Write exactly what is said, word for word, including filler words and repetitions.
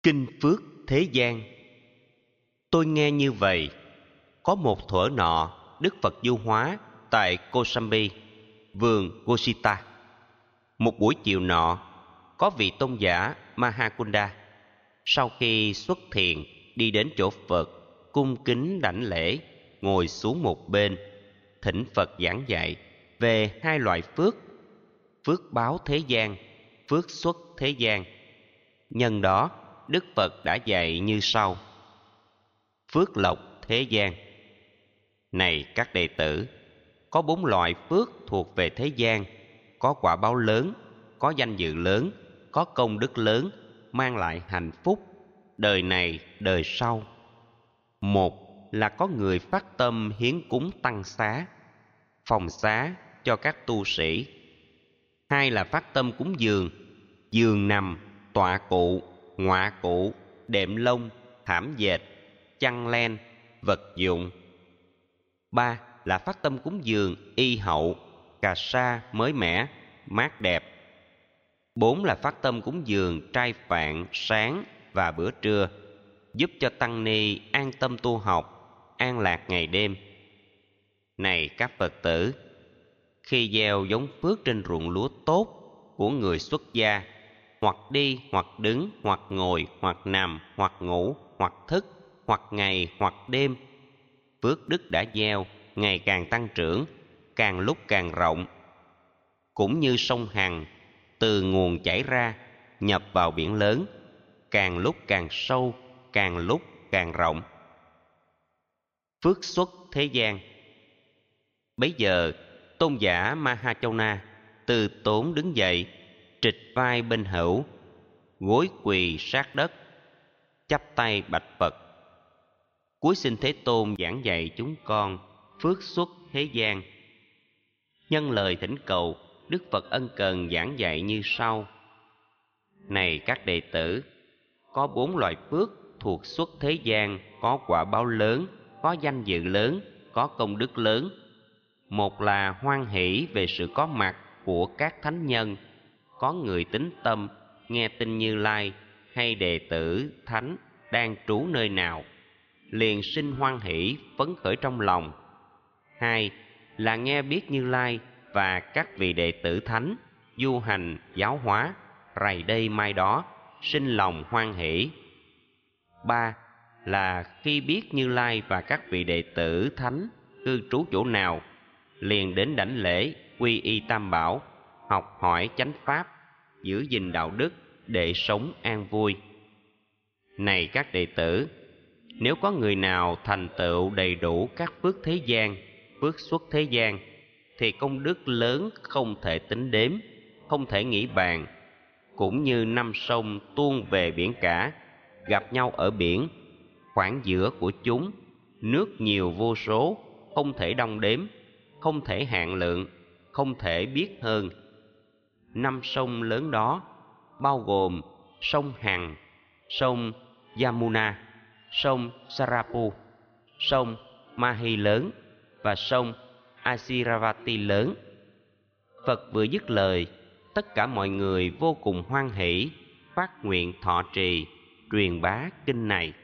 Kinh Phước Thế Gian. Tôi nghe như vậy, có một thuở nọ, Đức Phật du hóa tại Kosambi, vườn Gosita. Một buổi chiều nọ, có vị tôn giả Mahakunda, sau khi xuất thiền đi đến chỗ Phật, cung kính đảnh lễ, ngồi xuống một bên, thỉnh Phật giảng dạy về hai loại phước: phước báo thế gian, phước xuất thế gian. Nhân đó, Đức Phật đã dạy như sau: phước lộc thế gian. Này các đệ tử, có bốn loại phước thuộc về thế gian, có quả báo lớn, có danh dự lớn, có công đức lớn, mang lại hạnh phúc đời này đời sau. Một là có người phát tâm hiến cúng tăng xá, phòng xá cho các tu sĩ. Hai là phát tâm cúng giường, giường nằm, tọa cụ, ngọa cụ, đệm lông, thảm dệt, chăn len, vật dụng. Ba là phát tâm cúng giường, y hậu, cà sa mới mẻ, mát đẹp. Bốn là phát tâm cúng giường trai phạn sáng và bữa trưa, giúp cho tăng ni an tâm tu học, an lạc ngày đêm. Này các Phật tử, khi gieo giống phước trên ruộng lúa tốt của người xuất gia, hoặc đi hoặc đứng, hoặc ngồi hoặc nằm, hoặc ngủ hoặc thức, hoặc ngày hoặc đêm, phước đức đã gieo ngày càng tăng trưởng, càng lúc càng rộng. Cũng như sông Hằng từ nguồn chảy ra, nhập vào biển lớn, càng lúc càng sâu, càng lúc càng rộng. Phước xuất thế gian. Bấy giờ, tôn giả Mahachona từ tốn đứng dậy, trịch vai bên hữu, gối quỳ sát đất, chắp tay bạch Phật: cúi xin Thế Tôn giảng dạy chúng con phước xuất thế gian. Nhân lời thỉnh cầu, Đức Phật ân cần giảng dạy như sau: này các đệ tử, có bốn loại phước thuộc xuất thế gian, có quả báo lớn, có danh dự lớn, có công đức lớn. Một là hoan hỷ về sự có mặt của các thánh nhân, có người tín tâm nghe tin Như Lai hay đệ tử thánh đang trú nơi nào, liền sinh hoan hỷ phấn khởi trong lòng. Hai là nghe biết Như Lai và các vị đệ tử thánh du hành giáo hóa, rày đây mai đó, sinh lòng hoan hỷ. Ba là khi biết Như Lai và các vị đệ tử thánh cư trú chỗ nào, liền đến đảnh lễ, quy y Tam Bảo, học hỏi chánh pháp, giữ gìn đạo đức để sống an vui. Này các đệ tử, nếu có người nào thành tựu đầy đủ các phước thế gian, phước xuất thế gian, thì công đức lớn không thể tính đếm, không thể nghĩ bàn. Cũng như năm sông tuôn về biển cả, gặp nhau ở biển, khoảng giữa của chúng, nước nhiều vô số, không thể đong đếm, không thể hạn lượng, không thể biết hơn. Năm sông lớn đó bao gồm sông Hằng, sông Yamuna, sông Sarapu, sông Mahi lớn và sông Asiravati lớn. Phật vừa dứt lời, tất cả mọi người vô cùng hoan hỷ, phát nguyện thọ trì, truyền bá kinh này.